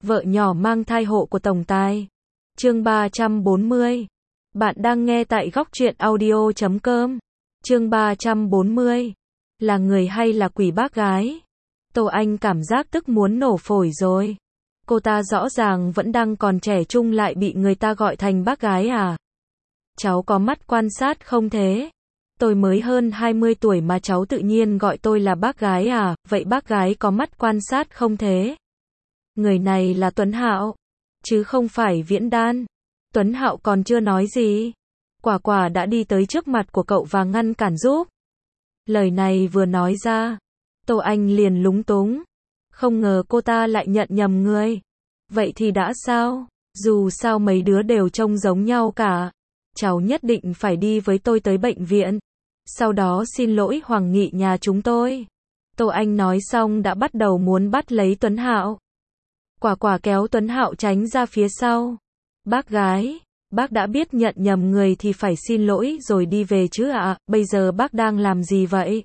Vợ nhỏ mang thai hộ của tổng tài. Chương 340. Bạn đang nghe tại góc truyện audio.com. Chương 340. Là người hay là quỷ bác gái? Tô Anh cảm giác tức muốn nổ phổi rồi. Cô ta rõ ràng vẫn đang còn trẻ trung lại bị người ta gọi thành bác gái à? Cháu có mắt quan sát không thế? Tôi mới hơn 20 tuổi mà cháu tự nhiên gọi tôi là bác gái à? Vậy bác gái có mắt quan sát không thế? Người này là Tuấn Hạo, chứ không phải Viễn Đan. Tuấn Hạo còn chưa nói gì. Quả Quả đã đi tới trước mặt của cậu và ngăn cản giúp. Lời này vừa nói ra, Tô Anh liền lúng túng. Không ngờ cô ta lại nhận nhầm người. Vậy thì đã sao? Dù sao mấy đứa đều trông giống nhau cả. Cháu nhất định phải đi với tôi tới bệnh viện. Sau đó xin lỗi Hoàng Nghị nhà chúng tôi. Tô Anh nói xong đã bắt đầu muốn bắt lấy Tuấn Hạo. Quả Quả kéo Tuấn Hạo tránh ra phía sau. Bác gái, bác đã biết nhận nhầm người thì phải xin lỗi rồi đi về chứ ạ, bây giờ bác đang làm gì vậy?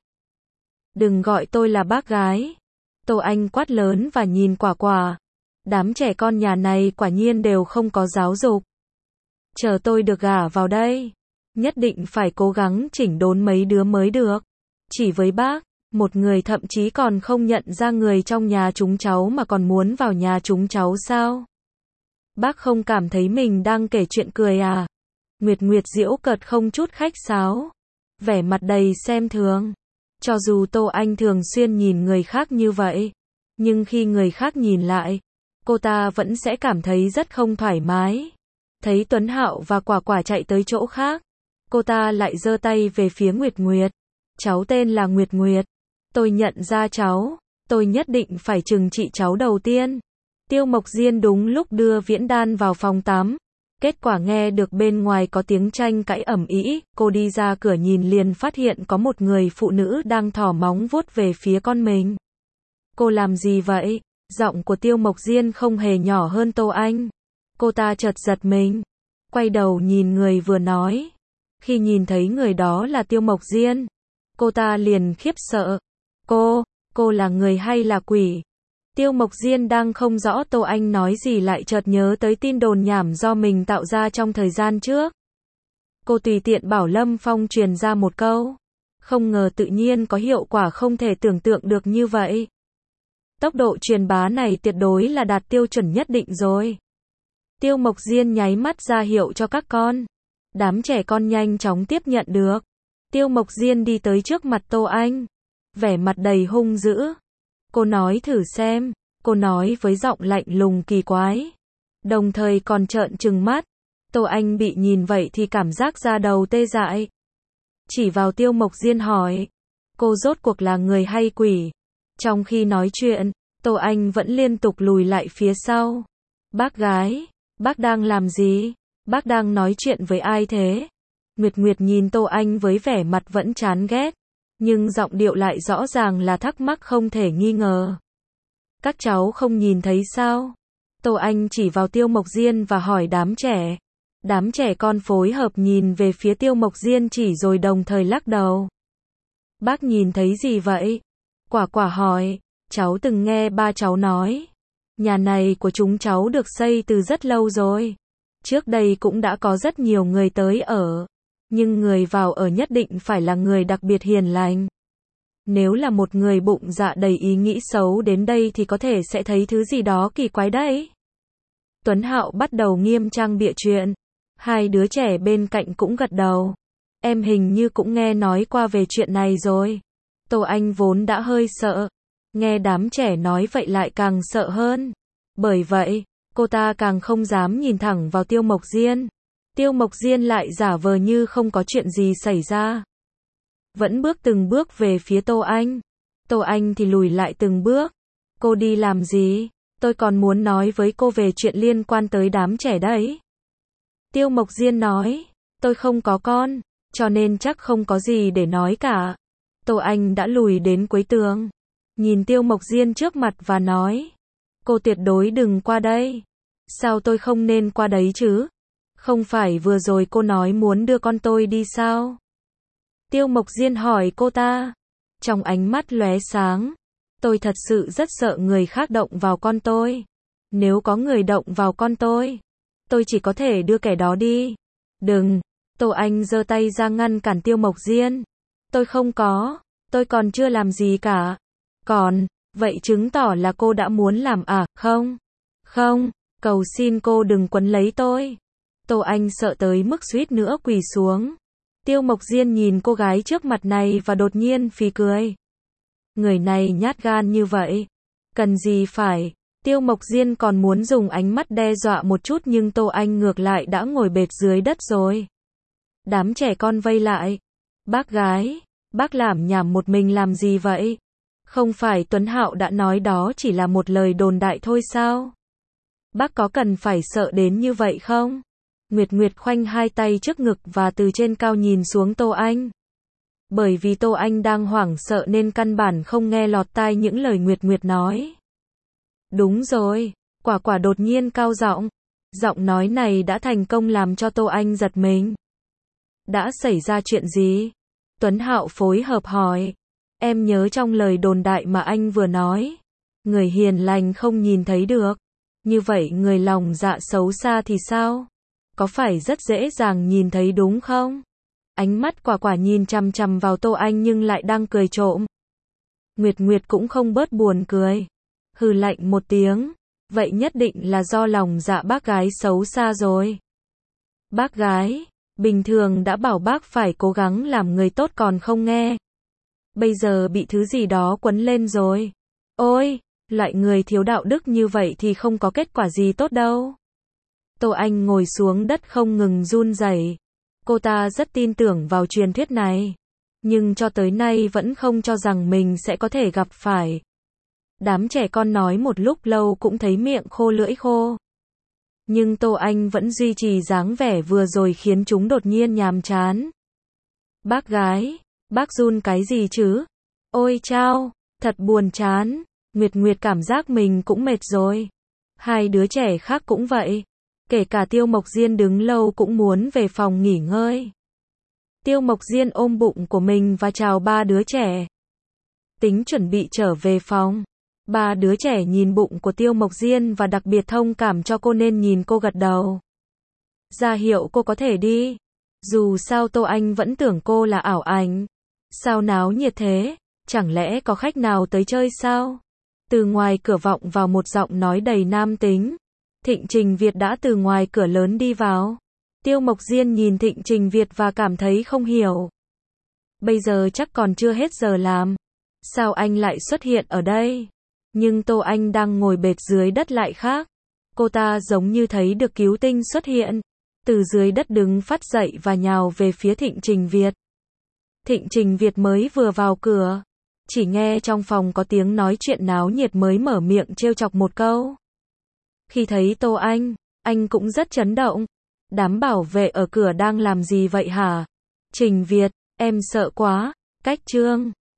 Đừng gọi tôi là bác gái. Tô Anh quát lớn và nhìn Quả Quả. Đám trẻ con nhà này quả nhiên đều không có giáo dục. Chờ tôi được gả vào đây, nhất định phải cố gắng chỉnh đốn mấy đứa mới được. Chỉ với bác, một người thậm chí còn không nhận ra người trong nhà chúng cháu mà còn muốn vào nhà chúng cháu sao? Bác không cảm thấy mình đang kể chuyện cười à? Nguyệt Nguyệt giễu cợt không chút khách sáo, vẻ mặt đầy xem thường. Cho dù Tô Anh thường xuyên nhìn người khác như vậy, nhưng khi người khác nhìn lại, cô ta vẫn sẽ cảm thấy rất không thoải mái. Thấy Tuấn Hạo và Quả Quả chạy tới chỗ khác, cô ta lại giơ tay về phía Nguyệt Nguyệt. Cháu tên là Nguyệt Nguyệt. Tôi nhận ra cháu, tôi nhất định phải trừng trị cháu đầu tiên. Tiêu Mộc Diên đúng lúc đưa Viễn Đan vào phòng tắm. Kết quả nghe được bên ngoài có tiếng tranh cãi ầm ĩ, cô đi ra cửa nhìn liền phát hiện có một người phụ nữ đang thò móng vuốt về phía con mình. Cô làm gì vậy? Giọng của Tiêu Mộc Diên không hề nhỏ hơn Tô Anh. Cô ta chợt giật mình, quay đầu nhìn người vừa nói. Khi nhìn thấy người đó là Tiêu Mộc Diên, cô ta liền khiếp sợ. Cô là người hay là quỷ? Tiêu Mộc Diên đang không rõ Tô Anh nói gì lại chợt nhớ tới tin đồn nhảm do mình tạo ra trong thời gian trước. Cô tùy tiện bảo Lâm Phong truyền ra một câu. Không ngờ tự nhiên có hiệu quả không thể tưởng tượng được như vậy. Tốc độ truyền bá này tuyệt đối là đạt tiêu chuẩn nhất định rồi. Tiêu Mộc Diên nháy mắt ra hiệu cho các con. Đám trẻ con nhanh chóng tiếp nhận được. Tiêu Mộc Diên đi tới trước mặt Tô Anh, vẻ mặt đầy hung dữ. Cô nói thử xem, cô nói với giọng lạnh lùng kỳ quái, đồng thời còn trợn trừng mắt. Tô Anh bị nhìn vậy thì cảm giác da đầu tê dại. Chỉ vào Tiêu Mộc Diên hỏi, cô rốt cuộc là người hay quỷ? Trong khi nói chuyện, Tô Anh vẫn liên tục lùi lại phía sau. Bác gái, bác đang làm gì? Bác đang nói chuyện với ai thế? Nguyệt Nguyệt nhìn Tô Anh với vẻ mặt vẫn chán ghét, nhưng giọng điệu lại rõ ràng là thắc mắc không thể nghi ngờ. Các cháu không nhìn thấy sao? Tô Anh chỉ vào Tiêu Mộc Diên và hỏi đám trẻ. Đám trẻ con phối hợp nhìn về phía Tiêu Mộc Diên chỉ rồi đồng thời lắc đầu. Bác nhìn thấy gì vậy? Quả Quả hỏi. Cháu từng nghe ba cháu nói, nhà này của chúng cháu được xây từ rất lâu rồi. Trước đây cũng đã có rất nhiều người tới ở, nhưng người vào ở nhất định phải là người đặc biệt hiền lành. Nếu là một người bụng dạ đầy ý nghĩ xấu đến đây thì có thể sẽ thấy thứ gì đó kỳ quái đấy. Tuấn Hạo bắt đầu nghiêm trang bịa chuyện. Hai đứa trẻ bên cạnh cũng gật đầu. Em hình như cũng nghe nói qua về chuyện này rồi. Tô Anh vốn đã hơi sợ, nghe đám trẻ nói vậy lại càng sợ hơn. Bởi vậy, cô ta càng không dám nhìn thẳng vào Tiêu Mộc Diên. Tiêu Mộc Diên lại giả vờ như không có chuyện gì xảy ra, vẫn bước từng bước về phía Tô Anh. Tô Anh thì lùi lại từng bước. Cô đi làm gì? Tôi còn muốn nói với cô về chuyện liên quan tới đám trẻ đấy. Tiêu Mộc Diên nói, tôi không có con, cho nên chắc không có gì để nói cả. Tô Anh đã lùi đến cuối tường, nhìn Tiêu Mộc Diên trước mặt và nói, cô tuyệt đối đừng qua đây. Sao tôi không nên qua đấy chứ? Không phải vừa rồi cô nói muốn đưa con tôi đi sao? Tiêu Mộc Diên hỏi cô ta, trong ánh mắt lóe sáng. Tôi thật sự rất sợ người khác động vào con tôi. Nếu có người động vào con tôi chỉ có thể đưa kẻ đó đi. Đừng, Tô Anh giơ tay ra ngăn cản Tiêu Mộc Diên. Tôi không có, tôi còn chưa làm gì cả. Còn, vậy chứng tỏ là cô đã muốn làm à, không? Không, cầu xin cô đừng quấn lấy tôi. Tô Anh sợ tới mức suýt nữa quỳ xuống. Tiêu Mộc Diên nhìn cô gái trước mặt này và đột nhiên phì cười. Người này nhát gan như vậy. Cần gì phải. Tiêu Mộc Diên còn muốn dùng ánh mắt đe dọa một chút nhưng Tô Anh ngược lại đã ngồi bệt dưới đất rồi. Đám trẻ con vây lại. Bác gái, bác lảm nhảm một mình làm gì vậy? Không phải Tuấn Hạo đã nói đó chỉ là một lời đồn đại thôi sao? Bác có cần phải sợ đến như vậy không? Nguyệt Nguyệt khoanh hai tay trước ngực và từ trên cao nhìn xuống Tô Anh. Bởi vì Tô Anh đang hoảng sợ nên căn bản không nghe lọt tai những lời Nguyệt Nguyệt nói. Đúng rồi, Quả Quả đột nhiên cao giọng. Giọng nói này đã thành công làm cho Tô Anh giật mình. Đã xảy ra chuyện gì? Tuấn Hạo phối hợp hỏi. Em nhớ trong lời đồn đại mà anh vừa nói. Người hiền lành không nhìn thấy được. Như vậy người lòng dạ xấu xa thì sao? Có phải rất dễ dàng nhìn thấy đúng không? Ánh mắt Quả Quả nhìn chằm chằm vào Tô Anh nhưng lại đang cười trộm. Nguyệt Nguyệt cũng không bớt buồn cười. Hừ lạnh một tiếng. Vậy nhất định là do lòng dạ bác gái xấu xa rồi. Bác gái, bình thường đã bảo bác phải cố gắng làm người tốt còn không nghe. Bây giờ bị thứ gì đó quấn lên rồi. Ôi, loại người thiếu đạo đức như vậy thì không có kết quả gì tốt đâu. Tô Anh ngồi xuống đất không ngừng run rẩy. Cô ta rất tin tưởng vào truyền thuyết này. Nhưng cho tới nay vẫn không cho rằng mình sẽ có thể gặp phải. Đám trẻ con nói một lúc lâu cũng thấy miệng khô lưỡi khô. Nhưng Tô Anh vẫn duy trì dáng vẻ vừa rồi khiến chúng đột nhiên nhàm chán. Bác gái, bác run cái gì chứ? Ôi chao, thật buồn chán. Nguyệt Nguyệt cảm giác mình cũng mệt rồi. Hai đứa trẻ khác cũng vậy. Kể cả Tiêu Mộc Diên đứng lâu cũng muốn về phòng nghỉ ngơi. Tiêu Mộc Diên ôm bụng của mình và chào ba đứa trẻ. Tính chuẩn bị trở về phòng. Ba đứa trẻ nhìn bụng của Tiêu Mộc Diên và đặc biệt thông cảm cho cô nên nhìn cô gật đầu. Ra hiệu cô có thể đi. Dù sao Tô Anh vẫn tưởng cô là ảo ảnh. Sao náo nhiệt thế? Chẳng lẽ có khách nào tới chơi sao? Từ ngoài cửa vọng vào một giọng nói đầy nam tính. Thịnh Trình Việt đã từ ngoài cửa lớn đi vào. Tiêu Mộc Diên nhìn Thịnh Trình Việt và cảm thấy không hiểu. Bây giờ chắc còn chưa hết giờ làm. Sao anh lại xuất hiện ở đây? Nhưng Tô Anh đang ngồi bệt dưới đất lại khác. Cô ta giống như thấy được cứu tinh xuất hiện. Từ dưới đất đứng phát dậy và nhào về phía Thịnh Trình Việt. Thịnh Trình Việt mới vừa vào cửa. Chỉ nghe trong phòng có tiếng nói chuyện náo nhiệt mới mở miệng trêu chọc một câu. Khi thấy Tô anh cũng rất chấn động. Đám bảo vệ ở cửa đang làm gì vậy hả? Trình Việt, em sợ quá. Cách Trương.